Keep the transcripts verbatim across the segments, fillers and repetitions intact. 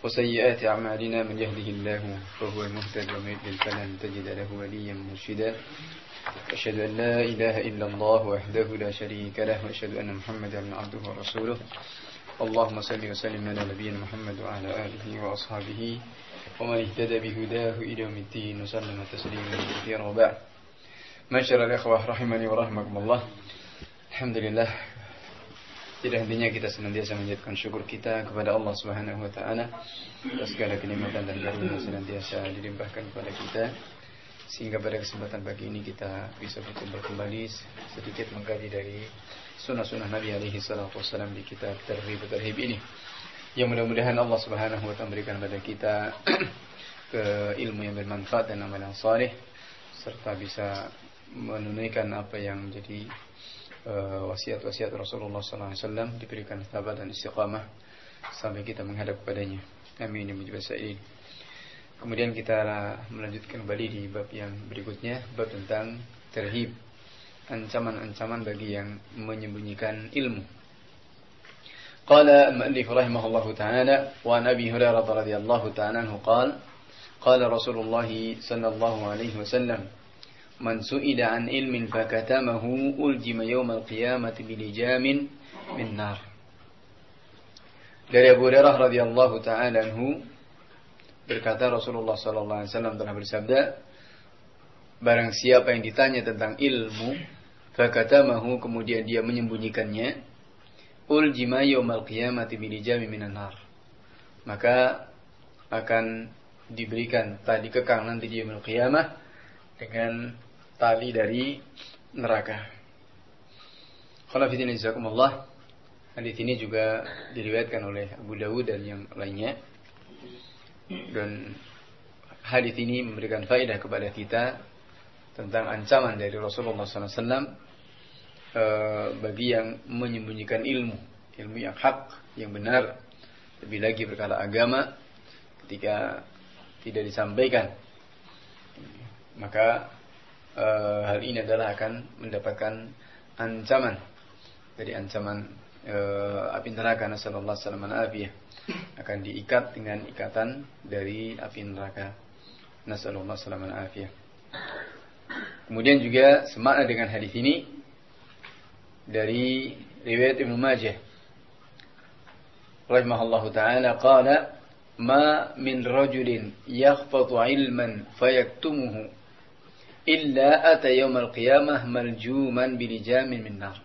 وسيئات أعمالنا من يهده الله فهو المهتد ومن يضلل فلن تجد له وليا مرشدا أشهد أن لا إله إلا الله وحده لا شريك له وأشهد أن محمدا عبده ورسوله اللهم صل وسلم على نبينا محمد وعلى آله وأصحابه ومن اهتدى بهداه إلى يوم الدين وسلم تسليما كثيرا وبعد. Masyaallah ikhwah rahimani wa rahmakumullah. Alhamdulillah, tidak hentinya kita senantiasa menjadikan syukur kita kepada Allah Subhanahu wa taala atas segala kenikmatan dan karunia senantiasa dilimpahkan kepada kita, sehingga pada kesempatan pagi ini kita bisa berkumpul kembali sedikit mengkaji dari sunnah-sunnah Nabi alaihi salatu wassalam di kitab Targhib Tarhib ini. Yang mudah-mudahan Allah Subhanahu wa taala memberikan kepada kita ke ilmu yang bermanfaat dan amal yang saleh, serta bisa menunaikan apa yang menjadi uh, wasiat-wasiat Rasulullah sallallahu alaihi wasallam, diberikan thabat dan istiqamah sampai kita menghadap kepadanya. Amin ya rabbal alamin. Kemudian kita melanjutkan kembali di bab yang berikutnya, bab tentang terhib, ancaman-ancaman bagi yang menyembunyikan ilmu. Qala al-mu'allif rahimahullahu ta'ala wa an Abi Hurairah radhiyallahu ta'ala anhu qala qala Rasulullah sallallahu alaihi wasallam man su'ila an ilmin fakatamahu uljima yawmal qiyamati bilijamin min nar. Dari Abu Hurairah radhiyallahu ta'ala anhu berkata, Rasulullah sallallahu alaihi wasallam telah bersabda, barang siapa yang ditanya tentang ilmu fakatamahu, kemudian dia menyembunyikannya, uljima yawmal qiyamati bilijamin minan nar, maka akan diberikan tali kekang nanti di yaumul qiyamah dengan tali dari neraka. Khonafidin jazakumullah. Hadis ini juga diriwayatkan oleh Abu Dawud dan yang lainnya. Dan hadis ini memberikan faedah kepada kita tentang ancaman dari Rasulullah sallallahu alaihi wasallam bagi yang menyembunyikan ilmu, ilmu yang hak, yang benar, lebih lagi perkara agama, ketika tidak disampaikan, maka e, hal ini adalah akan mendapatkan ancaman dari ancaman e, api neraka. Nasallallahu alaihi wasallam, akan diikat dengan ikatan dari api neraka. Nasallallahu alaihi wasallam. Kemudian juga semakna dengan hadis ini dari riwayat Ibnu Majah rahimahullahu ta'ala qala ma min rajulin yakhfatu ilman fayaktumuhu illa ata yawmal qiyamah maljuman bilijamin min nar.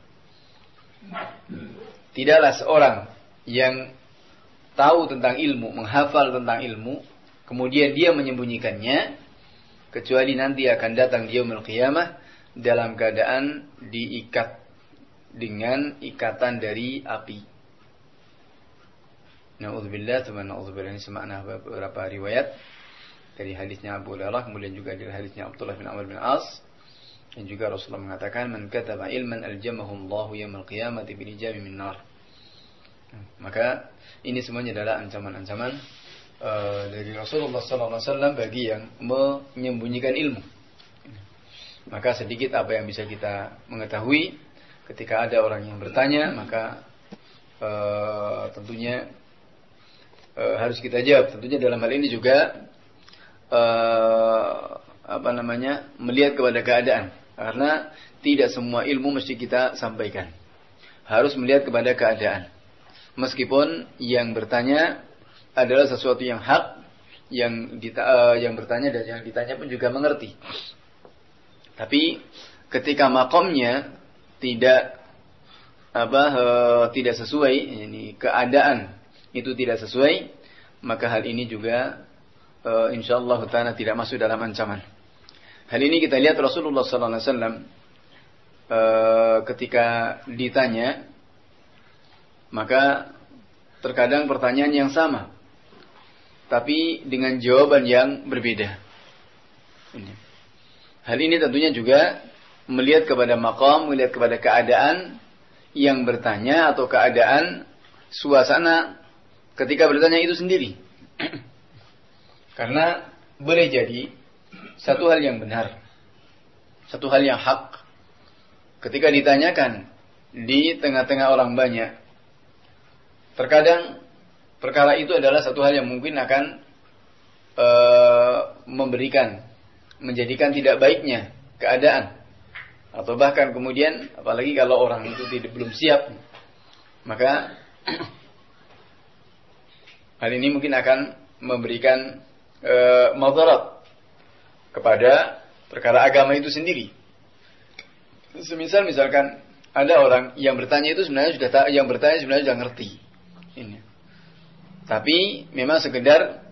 Tidaklah seorang yang tahu tentang ilmu, menghafal tentang ilmu, kemudian dia menyembunyikannya, kecuali nanti akan datang di yaumul qiyamah dalam keadaan diikat dengan ikatan dari api. Na'udzubillah, teman na'udzubillah, ini semakna beberapa riwayat dari hadisnya Abu Hurairah, kemudian juga dari hadisnya Abdullah bin Amr bin As, dan juga Rasulullah mengatakan man kataba ilman aljamahu Allahu yaumil qiyamati bilijami min nar. Maka ini semuanya adalah ancaman-ancaman uh, dari Rasulullah sallallahu alaihi wasallam bagi yang menyembunyikan ilmu. Maka sedikit apa yang bisa kita mengetahui ketika ada orang yang bertanya, maka uh, tentunya uh, harus kita jawab. Tentunya dalam hal ini juga uh, apa namanya melihat kepada keadaan, karena tidak semua ilmu mesti kita sampaikan. Harus melihat kepada keadaan. Meskipun yang bertanya adalah sesuatu yang hak, yang dita- uh, yang bertanya dan yang ditanya pun juga mengerti. Tapi ketika makomnya tidak apa e, tidak sesuai, ini keadaan itu tidak sesuai, maka hal ini juga e, insyaallah taala tidak masuk dalam ancaman. Hal ini kita lihat Rasulullah sallallahu alaihi wasallam e, ketika ditanya, maka terkadang pertanyaan yang sama tapi dengan jawaban yang berbeda. Ini. Hal ini tentunya juga melihat kepada maqam, melihat kepada keadaan yang bertanya atau keadaan suasana ketika bertanya itu sendiri. Karena boleh jadi satu hal yang benar, satu hal yang hak, ketika ditanyakan di tengah-tengah orang banyak, terkadang perkara itu adalah satu hal yang mungkin akan e, memberikan, menjadikan tidak baiknya keadaan, atau bahkan kemudian, apalagi kalau orang itu tidak belum siap, maka hal ini mungkin akan memberikan e, madarat kepada perkara agama itu sendiri. Semisal misalkan ada orang yang bertanya itu sebenarnya sudah ta- yang bertanya sebenarnya sudah ngerti ini, tapi memang sekedar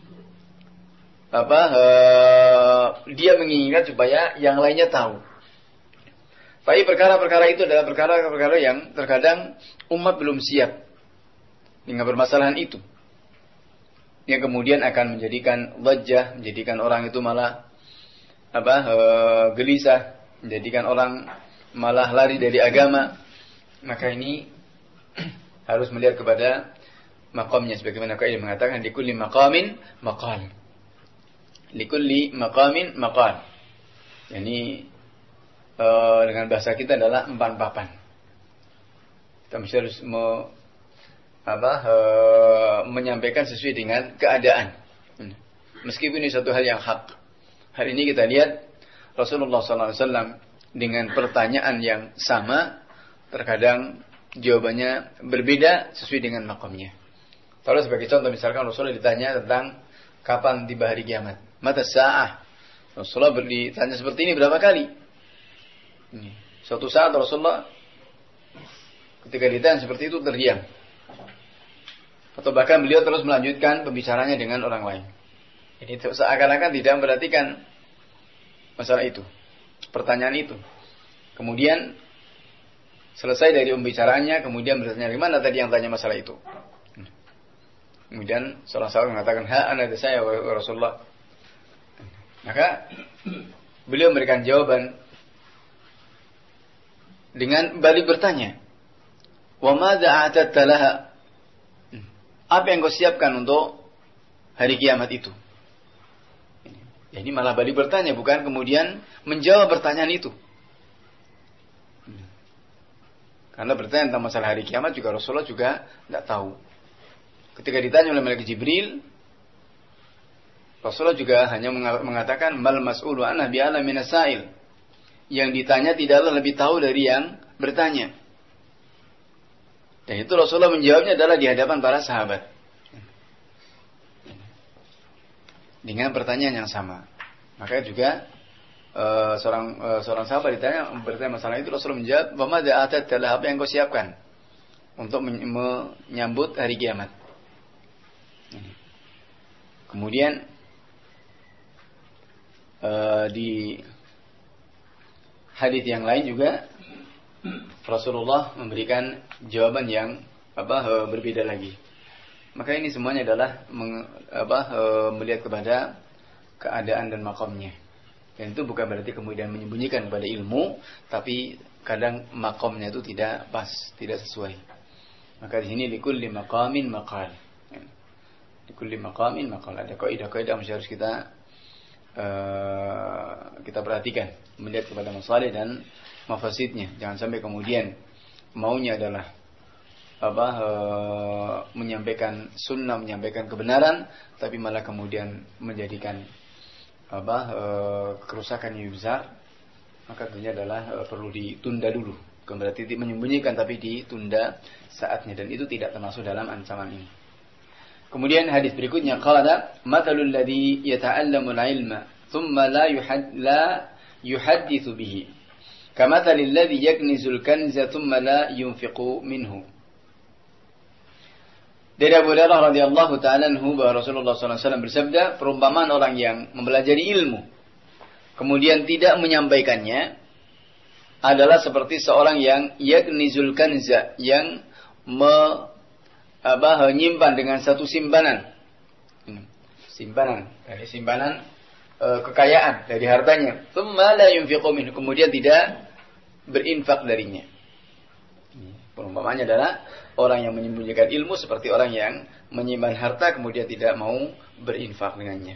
apa e, dia menginginkan supaya yang lainnya tahu. Tapi perkara-perkara itu adalah perkara-perkara yang terkadang umat belum siap dengan permasalahan itu, yang kemudian akan menjadikan wajah, menjadikan orang itu malah apa e, gelisah, menjadikan orang malah lari dari agama. Maka ini harus melihat kepada maqamnya, sebagaimana kaidah mengatakan likulli maqamin maqal. Likulli maqamin maqal. Yani e, dengan bahasa kita adalah empan papan. Kita mesti harus me, apa e, menyampaikan sesuai dengan keadaan. Meskipun ini satu hal yang hak. Hari ini kita lihat Rasulullah sallallahu alaihi wasallam dengan pertanyaan yang sama, terkadang jawabannya berbeda sesuai dengan makamnya. Kalau sebagai contoh misalkan Rasulullah ditanya tentang kapan tiba hari kiamat, mata sa'ah. Rasulullah ditanya seperti ini berapa kali. Ini. Suatu saat Rasulullah ketika ditanya seperti itu terdiam. Atau bahkan beliau terus melanjutkan pembicaranya dengan orang lain. Ini seakan-akan tidak memperhatikan masalah itu, pertanyaan itu. Kemudian selesai dari pembicaraannya, kemudian bertanya, "Gimana tadi yang tanya masalah itu?" Kemudian seorang sahabat mengatakan, "Ha, ana saya wa Rasulullah." Maka beliau memberikan jawaban dengan balik bertanya, "Wa madza a'tadta laha?" Apa yang kau siapkan untuk hari kiamat itu? Jadi malah balik bertanya, bukan kemudian menjawab pertanyaan itu. Karena bertanya tentang masalah hari kiamat juga Rasulullah juga tidak tahu. Ketika ditanya oleh Malaikat Jibril, Rasulullah juga hanya mengatakan mal mas'ulu anha bi'alam minas sa'il. Yang ditanya tidaklah lebih tahu dari yang bertanya. Dan itu Rasulullah menjawabnya adalah di hadapan para sahabat. Dengan pertanyaan yang sama. Maka juga uh, seorang uh, seorang sahabat ditanya bertanya masalah itu, Rasulullah menjawab, "Wa madza atatta apa yang kau siapkan untuk menyambut hari kiamat?" Kemudian uh, di hadis yang lain juga Rasulullah memberikan jawaban yang apa uh, berbeda lagi. Maka ini semuanya adalah meng, apa, e, melihat kepada keadaan dan makamnya. Dan itu bukan berarti kemudian menyembunyikan kepada ilmu, tapi kadang makamnya itu tidak pas, tidak sesuai. Maka di sini likulli maqamin maqal. Likulli maqamin maqal. Ada kaidah-kaidah yang harus kita e, kita perhatikan, melihat kepada masalah dan mafasidnya. Jangan sampai kemudian maunya adalah apa e, menyampaikan sunnah, menyampaikan kebenaran, tapi malah kemudian menjadikan apa e, kerusakan yang besar. Maka tentunya adalah e, perlu ditunda dulu. Bukan berarti menyembunyikan, tapi ditunda saatnya, dan itu tidak termasuk dalam ancaman ini. Kemudian hadis berikutnya, qala matalul ladzi yata'allamu al-ilma thumma la yuhad la yuhadditsu bihi kamathalil ladzi yaknizul kanza thumma la yunfiqu minhu. Dari Abu Hurairah radhiyallahu ta'ala anhu bahwa Rasulullah sallallahu alaihi wasallam bersabda, perumpamaan orang yang mempelajari ilmu kemudian tidak menyampaikannya adalah seperti seorang yang yaknizul kanza, yang me, apa, menyimpan dengan satu simpanan, simpanan dari simpanan e, kekayaan dari hartanya, tsumma la yunfiqu minhu, kemudian tidak berinfak darinya. Perumpamaannya adalah orang yang menyembunyikan ilmu seperti orang yang menyimpan harta kemudian tidak mau berinfak dengannya.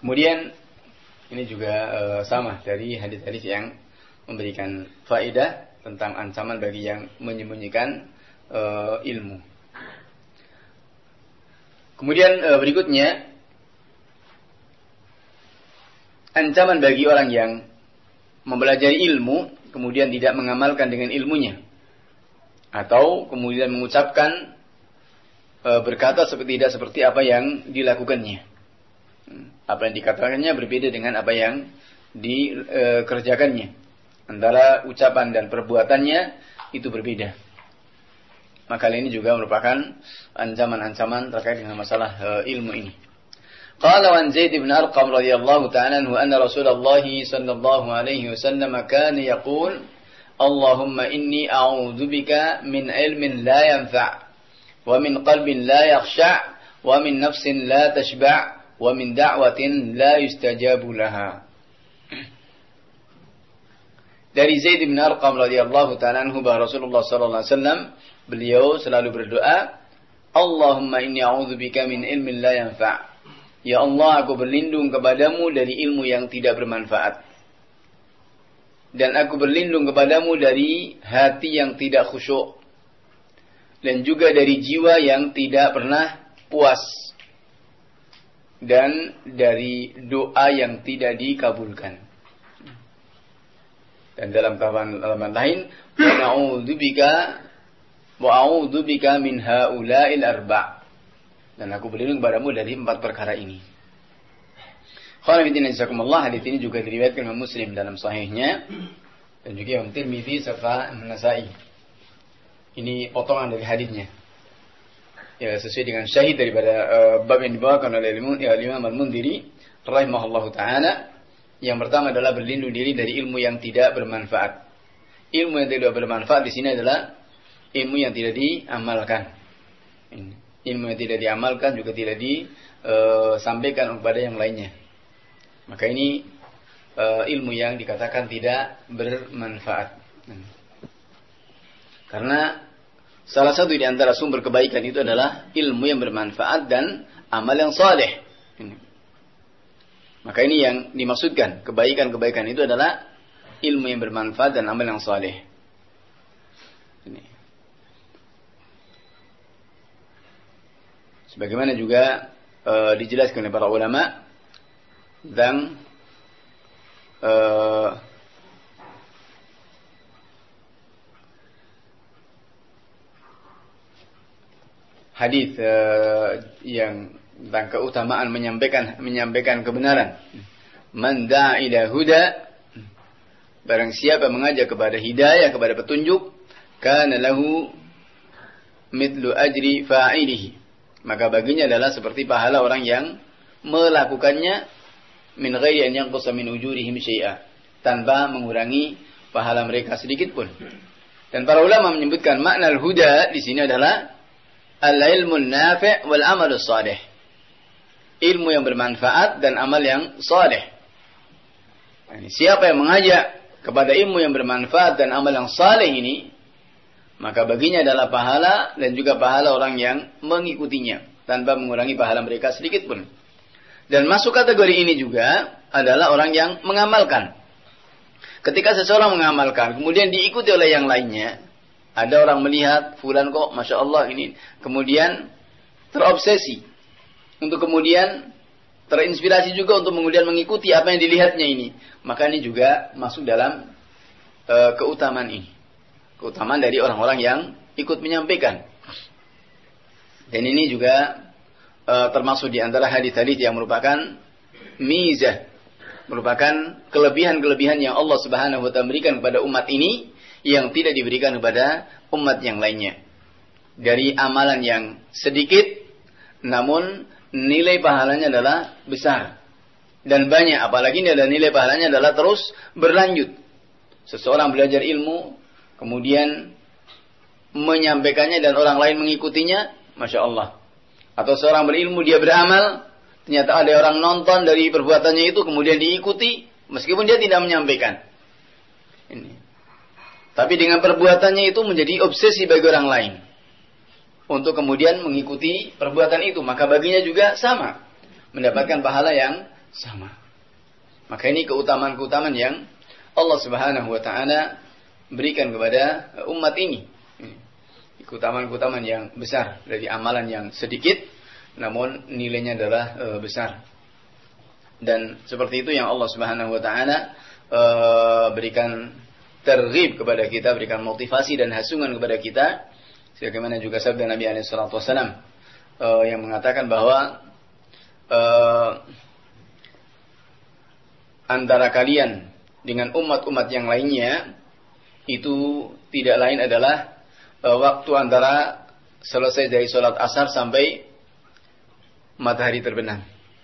Kemudian ini juga uh, sama dari hadis-hadis yang memberikan faedah tentang ancaman bagi yang menyembunyikan uh, ilmu. Kemudian uh, berikutnya, ancaman bagi orang yang mempelajari ilmu kemudian tidak mengamalkan dengan ilmunya, atau kemudian mengucapkan e, berkata seperti tidak seperti apa yang dilakukannya. Apa yang dikatakannya berbeda dengan apa yang dikerjakannya. Antara ucapan dan perbuatannya itu berbeda. Maka ini juga merupakan ancaman-ancaman terkait dengan masalah e, ilmu ini. قال عن زيد بن أرقم رضي الله تعالى عنه أن رسول الله صلى الله عليه وسلم كان يقول اللهم إني أعوذ بك من علم لا ينفع ومن قلب لا يخشع ومن نفس لا تشبع ومن دعوة لا يستجاب لها. Dari Zaid bin Arqam radhiyallahu ta'ala anhu bahwa Rasulullah sallallahu alaihi wasallam beliau selalu berdoa, Allahumma inni a'udzubika min ilmin la yanfa'. Ya Allah, aku berlindung kepadamu dari ilmu yang tidak bermanfaat. Dan aku berlindung kepadamu dari hati yang tidak khusyuk. Dan juga dari jiwa yang tidak pernah puas. Dan dari doa yang tidak dikabulkan. Dan dalam halaman lain, wa'a'udzubika wa'a'udzubika min haula'il arba'. Dan aku berlindung kepadamu dari empat perkara ini. Khawatirin jazakumullah, hadits ini juga diriwayatkan oleh Muslim dalam sahihnya dan juga Imam Tirmidzi serta An-Nasa'i. Ini potongan dari haditsnya. Ya, sesuai dengan syahid daripada uh, bab yang dibawakan oleh ya, Imam Al-Mundhiri rahimahullahu taala. Yang pertama adalah berlindung diri dari ilmu yang tidak bermanfaat. Ilmu yang tidak bermanfaat di sini adalah ilmu yang tidak diamalkan. Ini. Ilmu yang tidak diamalkan juga tidak disampaikan kepada yang lainnya. Maka ini uh, ilmu yang dikatakan tidak bermanfaat. Karena salah satu di antara sumber kebaikan itu adalah ilmu yang bermanfaat dan amal yang saleh. Maka ini yang dimaksudkan. Kebaikan-kebaikan itu adalah ilmu yang bermanfaat dan amal yang saleh. Ini. Sebagaimana juga uh, dijelaskan oleh para ulama dan uh, hadis uh, yang tentang keutamaan menyampaikan menyampaikan kebenaran. Man da'a ila huda, barang siapa mengajak kepada hidayah, kepada petunjuk, kana lahu mithlu ajri fa'ilihi. Maka baginya adalah seperti pahala orang yang melakukannya min ghairi an yanqusa min ujurihim syai'a, tanpa mengurangi pahala mereka sedikit pun. Dan para ulama menyebutkan makna al-huda di sini adalah al-ilmun nafi' wal amalus salih. Ilmu yang bermanfaat dan amal yang saleh. Siapa yang mengajak kepada ilmu yang bermanfaat dan amal yang saleh ini, maka baginya adalah pahala dan juga pahala orang yang mengikutinya tanpa mengurangi pahala mereka sedikit pun. Dan masuk kategori ini juga adalah orang yang mengamalkan. Ketika seseorang mengamalkan, kemudian diikuti oleh yang lainnya, ada orang melihat fulan kok masya Allah ini, kemudian terobsesi untuk kemudian terinspirasi juga untuk kemudian mengikuti apa yang dilihatnya ini, maka ini juga masuk dalam uh, keutamaan ini. Keutamaan dari orang-orang yang ikut menyampaikan. Dan ini juga uh, termasuk di antara hadis-hadis yang merupakan mizah, merupakan kelebihan-kelebihan yang Allah Subhanahu wa taala berikan kepada umat ini yang tidak diberikan kepada umat yang lainnya. Dari amalan yang sedikit namun nilai pahalanya adalah besar dan banyak, apalagi adalah nilai pahalanya adalah terus berlanjut. Seseorang belajar ilmu kemudian menyampaikannya dan orang lain mengikutinya, masya Allah. Atau seorang berilmu dia beramal, ternyata ada orang nonton dari perbuatannya itu kemudian diikuti, meskipun dia tidak menyampaikan. Ini. Tapi dengan perbuatannya itu menjadi obsesi bagi orang lain untuk kemudian mengikuti perbuatan itu, maka baginya juga sama, mendapatkan pahala yang sama. Maka ini keutamaan-keutamaan yang Allah Subhanahu wa taala berikan kepada umat ini. Keutamaan-keutamaan yang besar dari amalan yang sedikit namun nilainya adalah e, besar. Dan seperti itu yang Allah Subhanahu wa taala e, berikan terghib kepada kita, berikan motivasi dan hasungan kepada kita. Sebagaimana juga sabda Nabi alaihi salatu wasallam e, yang mengatakan bahwa e, antara kalian dengan umat-umat yang lainnya itu tidak lain adalah e, waktu antara selesai dari sholat asar sampai matahari terbenam.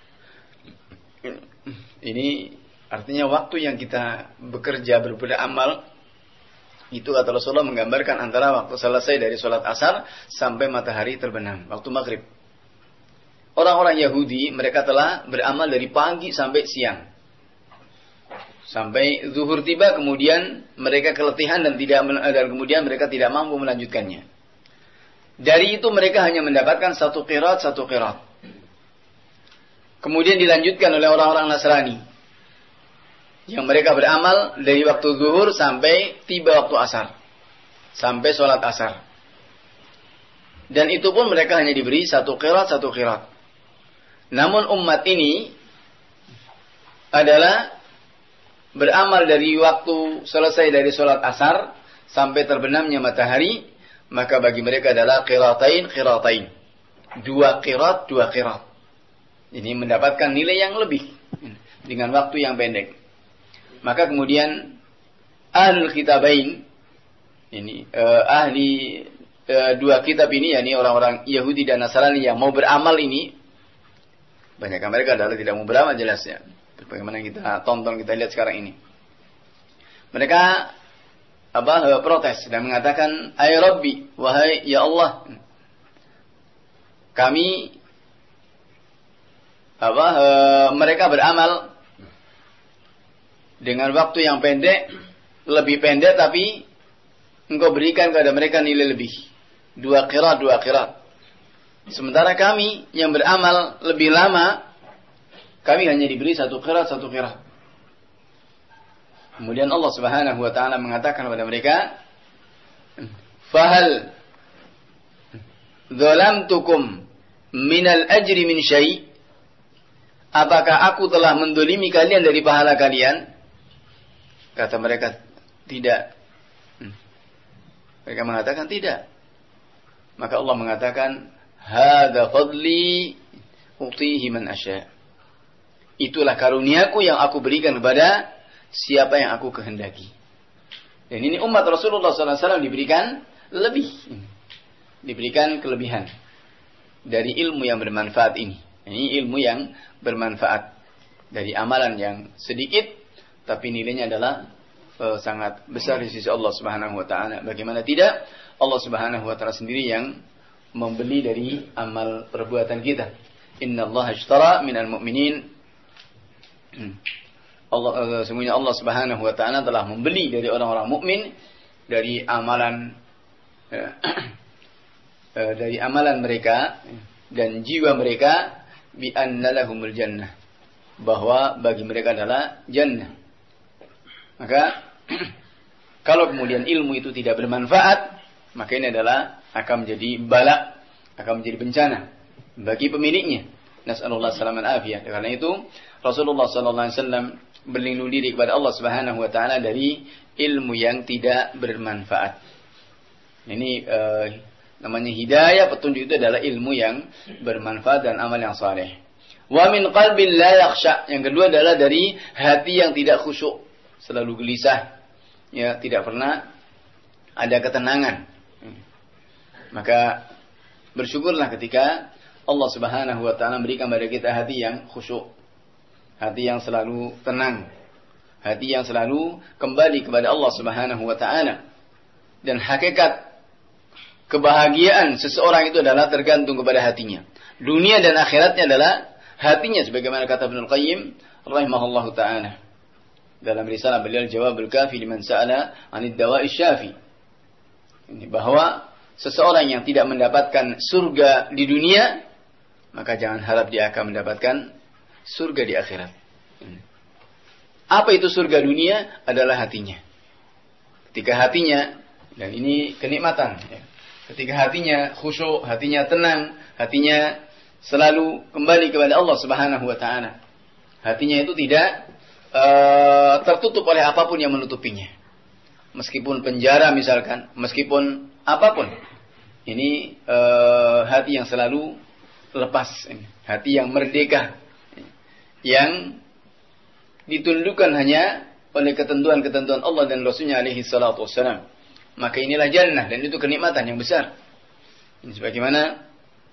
Ini artinya waktu yang kita bekerja berbuat amal itu kata Rasulullah menggambarkan antara waktu selesai dari sholat asar sampai matahari terbenam, waktu maghrib. Orang-orang Yahudi mereka telah beramal dari pagi sampai siang. Sampai zuhur tiba, kemudian mereka keletihan dan tidak dan kemudian mereka tidak mampu melanjutkannya. Dari itu mereka hanya mendapatkan satu qiraat, satu qiraat. Kemudian dilanjutkan oleh orang-orang Nasrani yang mereka beramal dari waktu zuhur sampai tiba waktu asar, sampai sholat asar. Dan itu pun mereka hanya diberi satu qiraat, satu qiraat. Namun umat ini adalah beramal dari waktu selesai dari sholat asar sampai terbenamnya matahari, maka bagi mereka adalah qiraatain, qiraatain. Dua qiraat, dua qiraat. Ini mendapatkan nilai yang lebih dengan waktu yang pendek. Maka kemudian ahlul kitabain ini eh, ahli eh, dua kitab ini, yakni orang-orang Yahudi dan Nasrani yang mau beramal ini, banyak mereka adalah tidak mau beramal jelasnya. Bagaimana kita tonton, kita lihat sekarang ini. Mereka apa protes dan mengatakan, "Ay Rabbi, wahai ya Allah, kami apa e, mereka beramal dengan waktu yang pendek, lebih pendek, tapi Engkau berikan kepada mereka nilai lebih. Dua qiraat, dua qiraat. Sementara kami yang beramal lebih lama, kami hanya diberi satu qiraat, satu qiraat." Kemudian Allah Subhanahu wa taala mengatakan kepada mereka, "Fahal dzalamtukum minal ajri min syai'?" Apakah aku telah mendolimi kalian dari pahala kalian? Kata mereka, tidak. Mereka mengatakan tidak. Maka Allah mengatakan, "Hadza fadli utihi man asya." Itulah karuniaku yang aku berikan kepada siapa yang aku kehendaki. Dan ini umat Rasulullah sallallahu alaihi wasallam diberikan lebih. Diberikan kelebihan dari ilmu yang bermanfaat ini. Ini ilmu yang bermanfaat dari amalan yang sedikit, tapi nilainya adalah uh, sangat besar di sisi Allah Subhanahu wa taala. Bagaimana tidak? Allah Subhanahu wa taala sendiri yang membeli dari amal perbuatan kita. Innallaha ashtara minal mu'minin. Allah uh, semuanya Allah Subhanahu wa taala telah membeli dari orang-orang mukmin dari amalan uh, uh, dari amalan mereka dan jiwa mereka, bi anna lahumul jannah, bahwa bagi mereka adalah jannah. Maka kalau kemudian ilmu itu tidak bermanfaat, maka ini adalah akan menjadi bala, akan menjadi bencana bagi pemiliknya. Nas'alullah salaman afiyah. Karena itu Rasulullah sallallahu alaihi wasallam berlindung diri kepada Allah Subhanahu wa taala dari ilmu yang tidak bermanfaat. Ini uh, namanya hidayah, petunjuk itu adalah ilmu yang bermanfaat dan amal yang saleh. Wa min qalbin la yakhsha. Yang kedua adalah dari hati yang tidak khusyuk, selalu gelisah, ya, tidak pernah ada ketenangan. Maka bersyukurlah ketika Allah Subhanahu wa taala memberikan kepada kita hati yang khusyuk, hati yang selalu tenang, hati yang selalu kembali kepada Allah Subhanahu wa taala. Dan hakikat kebahagiaan seseorang itu adalah tergantung kepada hatinya. Dunia dan akhiratnya adalah hatinya, sebagaimana kata Ibnu Qayyim rahimahullahu taala dalam risalah beliau Jawabul Kafi liman sa'ala 'anid dawa'i syafi. Ini bahwa seseorang yang tidak mendapatkan surga di dunia, maka jangan harap dia akan mendapatkan surga di akhirat. Apa itu surga dunia? Adalah hatinya. Ketika hatinya, dan ini kenikmatan, ya. Ketika hatinya khusyuk, hatinya tenang, hatinya selalu kembali kepada Allah Subhanahu wa taala. Hatinya itu tidak uh, tertutup oleh apapun yang menutupinya. Meskipun penjara misalkan, meskipun apapun. Ini uh, hati yang selalu lepas, hati yang merdeka, yang ditundukkan hanya oleh ketentuan-ketentuan Allah dan Rasulnya alaihi salatu wassalam. Maka inilah jannah, dan itu kenikmatan yang besar. Ini sebagaimana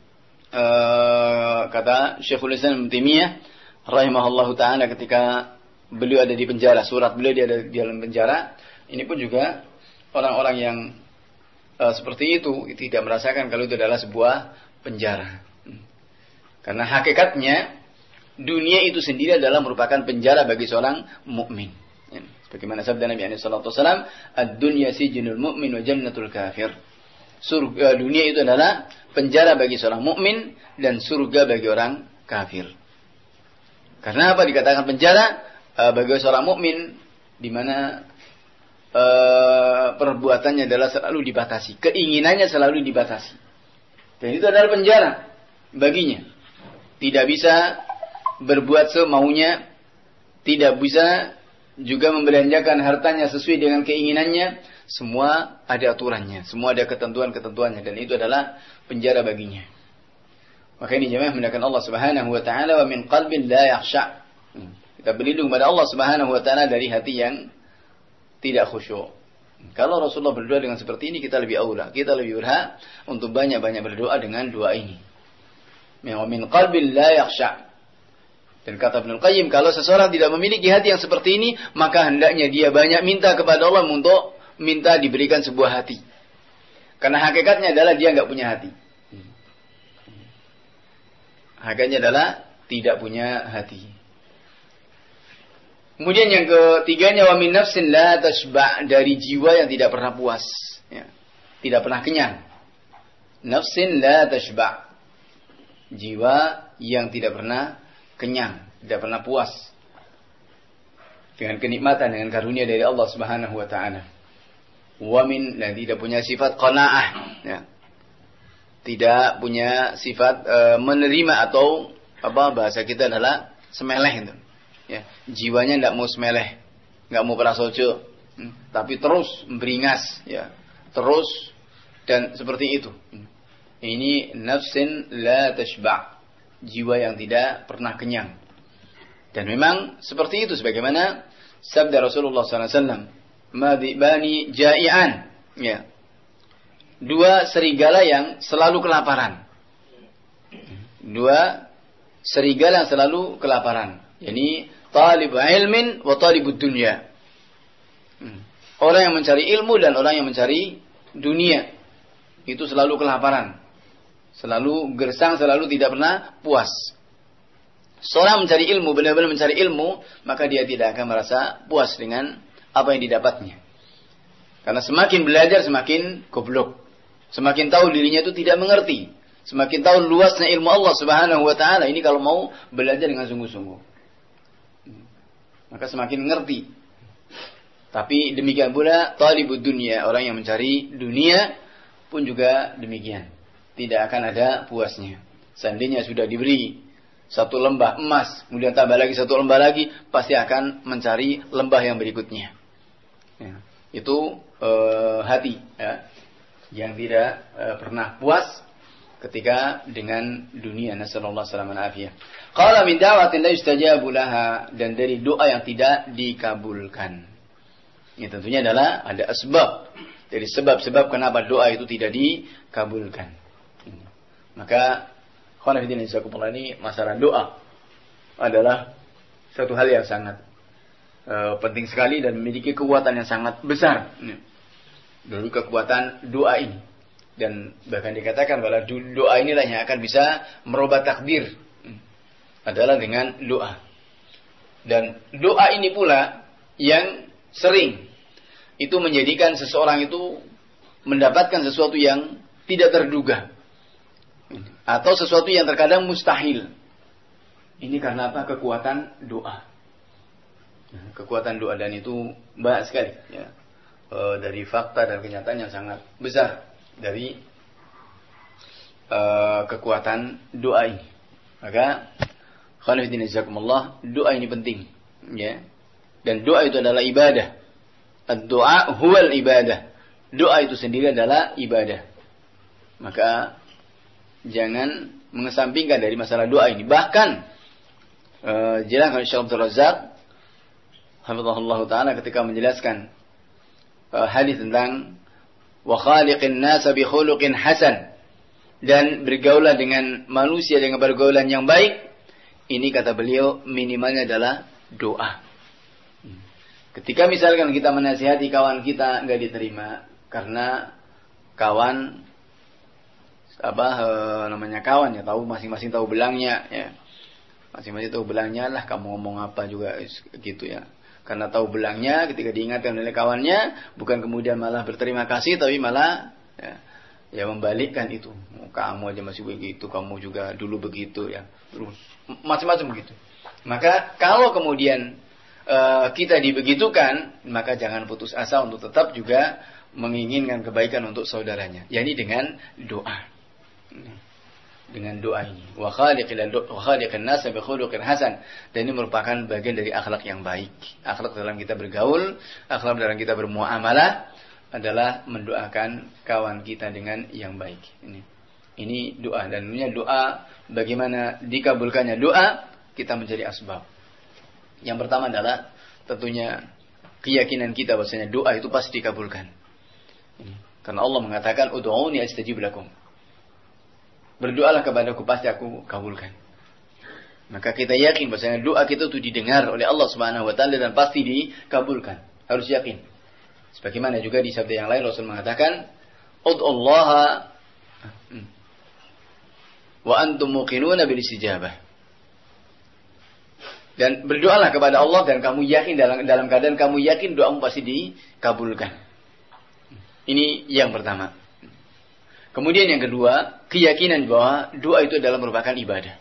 uh, kata Syekhul Islam Ibnu Taimiyah rahimahullahu taala ketika beliau ada di penjara, surat beliau dia ada di dalam penjara. Ini pun juga orang-orang yang uh, seperti itu tidak merasakan kalau itu adalah sebuah penjara. Karena hakikatnya dunia itu sendiri adalah merupakan penjara bagi seorang mukmin. Sebagaimana sabda Nabi alaihi salatu wasallam, "Ad-dunya sijnul mu'min wa jannatul kafir." Surga dunia itu adalah penjara bagi seorang mukmin dan surga bagi orang kafir. Karena apa dikatakan penjara? E, bagi seorang mukmin di mana e, perbuatannya adalah selalu dibatasi, keinginannya selalu dibatasi. Dan itu adalah penjara baginya. Tidak bisa berbuat semaunya, tidak bisa juga membelanjakan hartanya sesuai dengan keinginannya. Semua ada aturannya, semua ada ketentuan-ketentuannya, dan itu adalah penjara baginya. Maka ini jemaah mendapatkan Allah Subhanahu wa taala, wa min qalbin la yakhsha. Kita berlindung pada Allah Subhanahu wa taala dari hati yang tidak khusyuk. Kalau Rasulullah berdoa dengan seperti ini, kita lebih aula, kita lebih berhak untuk banyak-banyak berdoa dengan doa ini. Wa min qalbin la yakhsha. Dan kata Ibnu Qayyim, kalau seseorang tidak memiliki hati yang seperti ini, maka hendaknya dia banyak minta kepada Allah untuk minta diberikan sebuah hati. Karena hakikatnya adalah dia enggak punya hati. Hakikatnya adalah tidak punya hati. Kemudian yang ketiganya, wa min nafsin la tashba', dari jiwa yang tidak pernah puas, ya. Tidak pernah kenyang. Nafsin la tashba', jiwa yang tidak pernah kenyang, tidak pernah puas dengan kenikmatan, dengan karunia dari Allah Subhanahu wa taala. Wa min, dan tidak punya sifat qanaah, ya. Tidak punya sifat e, menerima, atau apa bahasa kita adalah semeleh itu. Ya, jiwanya tidak mau semeleh, enggak mau prasojo, hmm, tapi terus beringas, ya. Terus dan seperti itu. Ini nafsin la tashba', jiwa yang tidak pernah kenyang. Dan memang seperti itu sebagaimana sabda Rasulullah sallallahu alaihi wasallam, "Madibani ja'ian." Ya. Dua serigala yang selalu kelaparan. Dua serigala yang selalu kelaparan. Yani talib ilmin wa talibud dunya. Orang yang mencari ilmu dan orang yang mencari dunia itu selalu kelaparan. Selalu gersang, selalu tidak pernah puas. Seorang mencari ilmu, benar-benar mencari ilmu, maka dia tidak akan merasa puas dengan apa yang didapatnya. Karena semakin belajar, semakin goblok. Semakin tahu dirinya itu tidak mengerti. Semakin tahu luasnya ilmu Allah Subhanahu wa taala. Ini kalau mau belajar dengan sungguh-sungguh, maka semakin mengerti. Tapi demikian pula talibud dunia, orang yang mencari dunia pun juga demikian. Tidak akan ada puasnya. Seandainya sudah diberi satu lembah emas, kemudian tambah lagi satu lembah lagi, pasti akan mencari lembah yang berikutnya. Ya. Itu e, hati, ya, yang tidak e, pernah puas ketika dengan dunia. Nasallallahu alaihi wasallam. Qala min da'watin la yustajabu laha, dan dari doa yang tidak dikabulkan. Ini tentunya adalah ada sebab. Dari sebab-sebab kenapa doa itu tidak dikabulkan. Maka khonafidin jazakumullah, ini masalah doa adalah satu hal yang sangat uh, penting sekali dan memiliki kekuatan yang sangat besar. Dari kekuatan doa ini, dan bahkan dikatakan bahwa doa inilah yang akan bisa merubah takdir, adalah dengan doa. Dan doa ini pula yang sering itu menjadikan seseorang itu mendapatkan sesuatu yang tidak terduga, atau sesuatu yang terkadang mustahil. Ini karena apa? Kekuatan doa. Kekuatan doa dan itu banyak sekali ya. E, dari fakta dan kenyataan yang sangat besar dari e, kekuatan doa ini. Maka khonifidin jazakumullah, doa ini penting ya. Dan doa itu adalah ibadah. Ad-doa huwal ibadah. Doa itu sendiri adalah ibadah. Maka jangan mengesampingkan dari masalah doa ini. Bahkan e, jelas oleh Syekh Abdul Razak hafizahullah taala ketika menjelaskan uh, hadis tentang wa khaliqin nasa bi khuluqin hasan, dan bergaulah dengan manusia dengan pergaulan yang baik, ini kata beliau minimalnya adalah doa. Ketika misalkan kita menasihati kawan kita enggak diterima karena kawan apa uh, namanya kawan ya, tahu masing-masing tahu belangnya ya. Masing-masing tahu belangnya lah, kamu ngomong apa juga gitu ya. Karena tahu belangnya, ketika diingatkan oleh kawannya, bukan kemudian malah berterima kasih, tapi malah ya, ya membalikkan itu. Kamu aja masih begitu, kamu juga dulu begitu ya. Terus macam-macam begitu. Maka kalau kemudian uh, kita dibegitukan, maka jangan putus asa untuk tetap juga menginginkan kebaikan untuk saudaranya. Yani dengan doa. Dengan doa ini, wa khaliqin nas bi khuluqin hasan, dan ini merupakan bagian dari akhlak yang baik. Akhlak dalam kita bergaul, akhlak dalam kita bermuamalah adalah mendoakan kawan kita dengan yang baik. Ini ini doa, dan ini doa bagaimana dikabulkannya doa, kita mencari asbab. Yang pertama adalah tentunya keyakinan kita bahwasanya doa itu pasti dikabulkan. Ini. Karena Allah mengatakan ud'uuni astajib lakum. Berdoalah kepadaku, pasti aku kabulkan. Maka kita yakin bahwasanya doa kita itu didengar oleh Allah Subhanahu wa taala dan pasti dikabulkan. Harus yakin. Sebagaimana juga di sabda yang lain Rasul mengatakan, "Ud'ullaha wa antum muqinuna bil istijabah." Dan berdoalah kepada Allah dan kamu yakin dalam dalam keadaan kamu yakin doamu pasti dikabulkan. Ini yang pertama. Kemudian yang kedua, keyakinan bahwa doa itu adalah merupakan ibadah.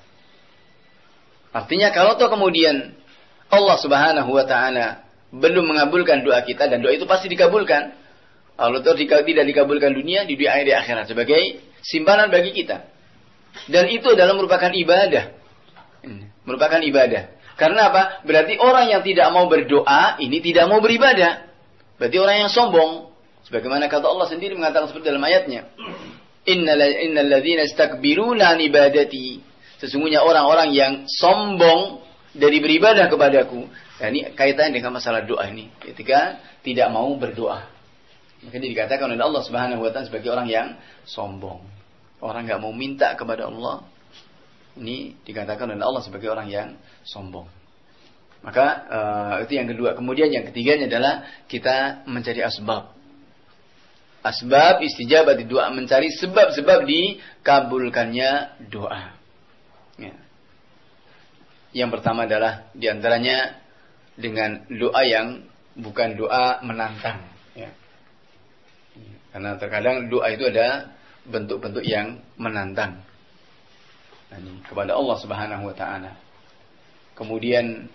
Artinya kalau toh kemudian Allah Subhanahu wa taala belum mengabulkan doa kita, dan doa itu pasti dikabulkan. Kalau toh tidak dikabulkan dunia, di dunia di akhirat sebagai simpanan bagi kita. Dan itu adalah merupakan ibadah. Merupakan ibadah. Karena apa? Berarti orang yang tidak mau berdoa ini tidak mau beribadah. Berarti orang yang sombong. Sebagaimana kata Allah sendiri mengatakan seperti dalam ayatnya. Innal ladzina istakbiruna an ibadati, sesungguhnya orang-orang yang sombong dari beribadah kepadaku. Nah, ini kaitannya dengan masalah doa ini. Ketika tidak mau berdoa, maka dikatakan oleh Allah Subhanahu wa taala sebagai orang yang sombong. Orang enggak mau minta kepada Allah, ini dikatakan oleh Allah sebagai orang yang sombong. Maka uh, itu yang kedua. Kemudian yang ketiganya adalah kita mencari asbab. Asbab istijabah di doa, mencari sebab-sebab dikabulkannya doa. Ya. Yang pertama adalah diantaranya dengan doa yang bukan doa menantang. Ya. Karena terkadang doa itu ada bentuk-bentuk yang menantang. Nah, ini kepada Allah Subhanahu wa taala. Kemudian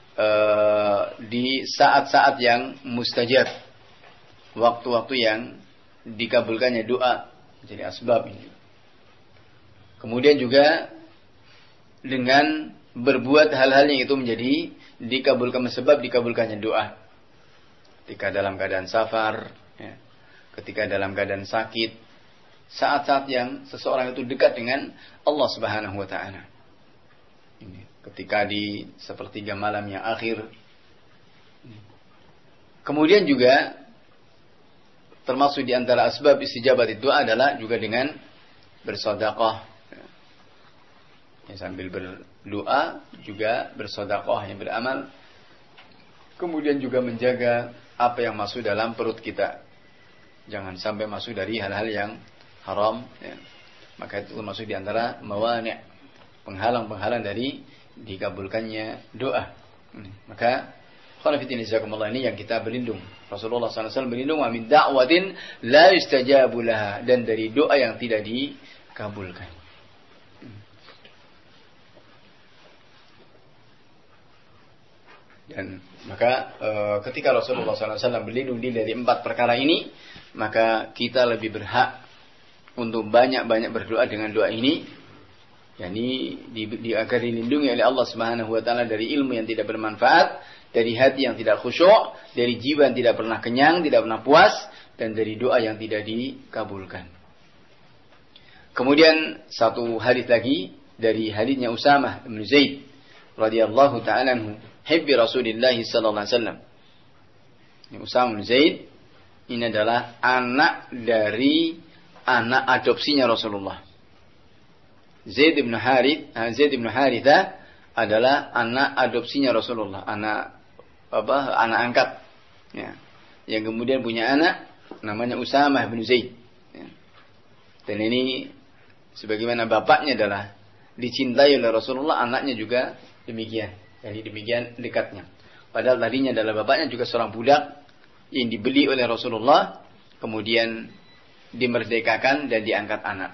uh, di saat-saat yang mustajab, waktu-waktu yang dikabulkannya doa, jadi asbab ini. Kemudian juga dengan berbuat hal-hal yang itu menjadi dikabulkan, sebab dikabulkannya doa. Ketika dalam keadaan safar, ya, ketika dalam keadaan sakit, saat-saat yang seseorang itu dekat dengan Allah Subhanahu wa taala. Ini, ketika di sepertiga malam yang akhir. Kemudian juga termasuk di antara asbab istijabah doa adalah juga dengan bersedekah. Ya, sambil berdoa juga bersedekah yang beramal. Kemudian juga menjaga apa yang masuk dalam perut kita. Jangan sampai masuk dari hal-hal yang haram. Ya. Maka itu termasuk di antara mawani', penghalang-penghalang dari dikabulkannya doa. Maka khonafidin jazakumullah, ini yang kita berlindung. Rasulullah sallallahu alaihi wasallam berlindung wa min da'watin la yustajabu laha, dan dari doa yang tidak dikabulkan. Dan maka e, ketika Rasulullah shallallahu alaihi wasallam berlindung diri dari empat perkara ini, maka kita lebih berhak untuk banyak-banyak berdoa dengan doa ini, yakni di, di, agar dilindungi oleh Allah Subhanahu wa taala dari ilmu yang tidak bermanfaat, dari hati yang tidak khusyuk, dari jiwa yang tidak pernah kenyang, tidak pernah puas, dan dari doa yang tidak dikabulkan. Kemudian satu hadis lagi dari hadisnya Usamah bin Zaid radhiyallahu ta'ala anhu, hibbi Rasulillah sallallahu alaihi wasallam. Usamah bin Zaid ini adalah anak dari anak adopsinya Rasulullah. Zaid bin Harith, Zaid bin Haritha adalah anak adopsinya Rasulullah, anak apa? Anak angkat. Ya. Yang kemudian punya anak namanya Usamah bin Zaid. Ya. Dan ini sebagaimana bapaknya adalah dicintai oleh Rasulullah, anaknya juga demikian. Jadi demikian dekatnya. Padahal tadinya adalah bapaknya juga seorang budak yang dibeli oleh Rasulullah, kemudian dimerdekakan dan diangkat anak.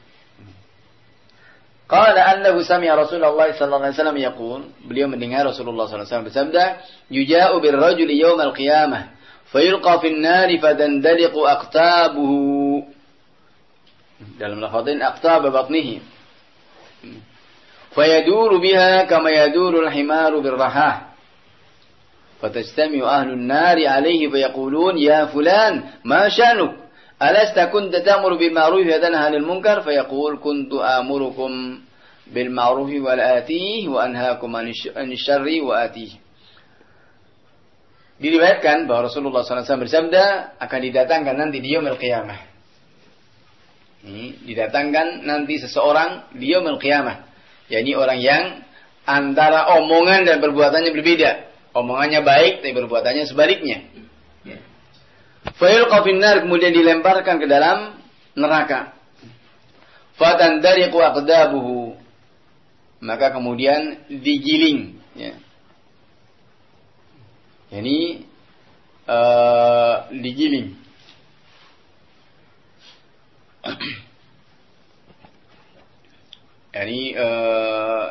Qala annahu sami'a Rasulullah sallallahu alaihi wasallam yaqul, beliau mendengar Rasulullah sallallahu alaihi wasallam bersabda, yuja'u birrajuli yaumal qiyamah fayulqa fin nari fadandaliqu aqtabuhu. Dalam lafazin aqtab batnihi. Fayaduru biha kama yaduru al-himaru birrahah. Fatajtami'u ahlun nari alayhi fayaqulun ya fulan ma syanuk? Alasta kunta ta'muru bil ma'ruf wa tanha 'anil munkar? Fayaqul kuntu amurukum bil ma'ruf wa la atihi wa anhaakum 'anil syarri wa atihi. Diriwayatkan bahwa Rasulullah sallallahu alaihi wasallam bersabda, akan didatangkan nanti di yaumil qiyamah. Ini didatangkan nanti seseorang di yaumil qiyamah, yakni orang yang antara omongan dan perbuatannya berbeda. Omongannya baik tapi perbuatannya sebaliknya. Fayulqa finnar, kemudian dilemparkan ke dalam neraka. Fatandariqu aqdabuhu, maka kemudian digiling, ya. Yani uh, digiling. Yani uh,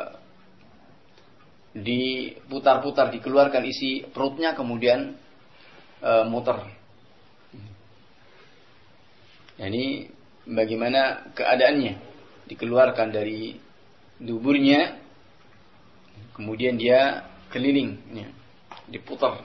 diputar-putar, dikeluarkan isi perutnya, kemudian uh, muter. Yani bagaimana keadaannya, dikeluarkan dari duburnya, kemudian dia keliling, ya, diputar.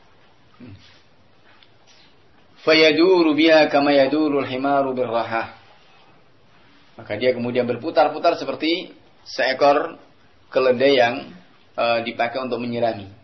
Fayaduru biha kama yaduru al-himaru birrahah, maka dia kemudian berputar-putar seperti seekor keledai yang uh, dipakai untuk menyerangi.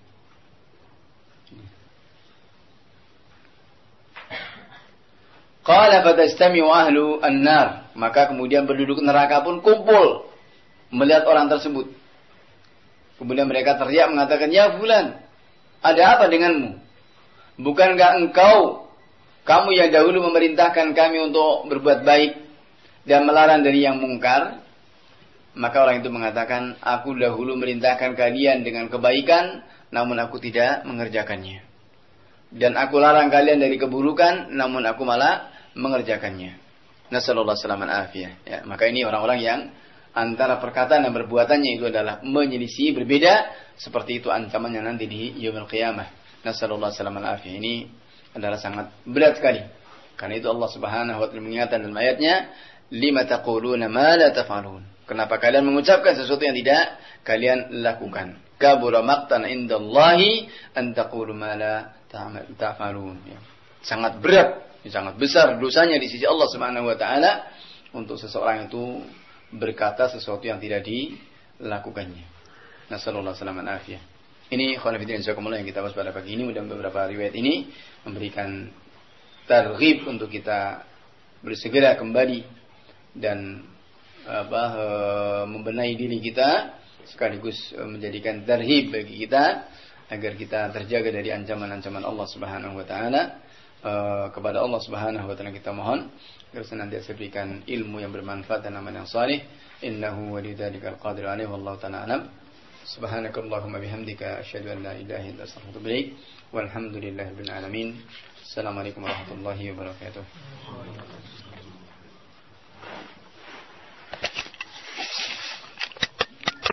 Qala fatastami'u ahlu an-nar, maka kemudian penduduk neraka pun kumpul melihat orang tersebut. Kemudian mereka teriak mengatakan, ya fulan, ada apa denganmu? Bukankah engkau, kamu yang dahulu memerintahkan kami untuk berbuat baik dan melarang dari yang mungkar? Maka orang itu mengatakan, aku dahulu merintahkan kalian dengan kebaikan, namun aku tidak mengerjakannya. Dan aku larang kalian dari keburukan, namun aku malah mengerjakannya. Nasallallahu salaman afiyah. Ya, maka ini orang-orang yang antara perkataan dan perbuatannya itu adalah menyelisih, berbeda. Seperti itu ancamannya nanti di yaumil qiyamah. Nasallallahu salaman afiyah. Ini adalah sangat berat sekali. Karena itu Allah Subhanahu wa taala mengingatkan dalam ayatnya, lima taquluna ma la taf'alun. Kenapa kalian mengucapkan sesuatu yang tidak kalian lakukan? Kabura maqtan indallahi an taqulu ma la ta'malun. Ya. Sangat berat, sangat besar dosanya di sisi Allah Subhanahu wa taala untuk seseorang itu berkata sesuatu yang tidak dilakukannya. Nasallallahu salaman afiyah. Ini khonafidin jazakumullah yang kita bahas pada pagi ini. Mudah beberapa riwayat ini memberikan targhib untuk kita bersegera kembali dan apa e, membenahi diri kita, sekaligus e, menjadikan tarhib bagi kita agar kita terjaga dari ancaman-ancaman Allah Subhanahu wa taala. E, kepada Allah Subhanahu wa taala kita mohon agar senantiasa berikan ilmu yang bermanfaat dan amal yang saleh. Innahu waliyudzalika alqadir alaihi wallahu ta'ala alam. Subhanakallahumma bihamdika asyhadu an la ilaha illa anta astaghfiruka wa atubu ilaik. Walhamdulillahirabbil alamin. Assalamualaikum warahmatullahi wabarakatuh.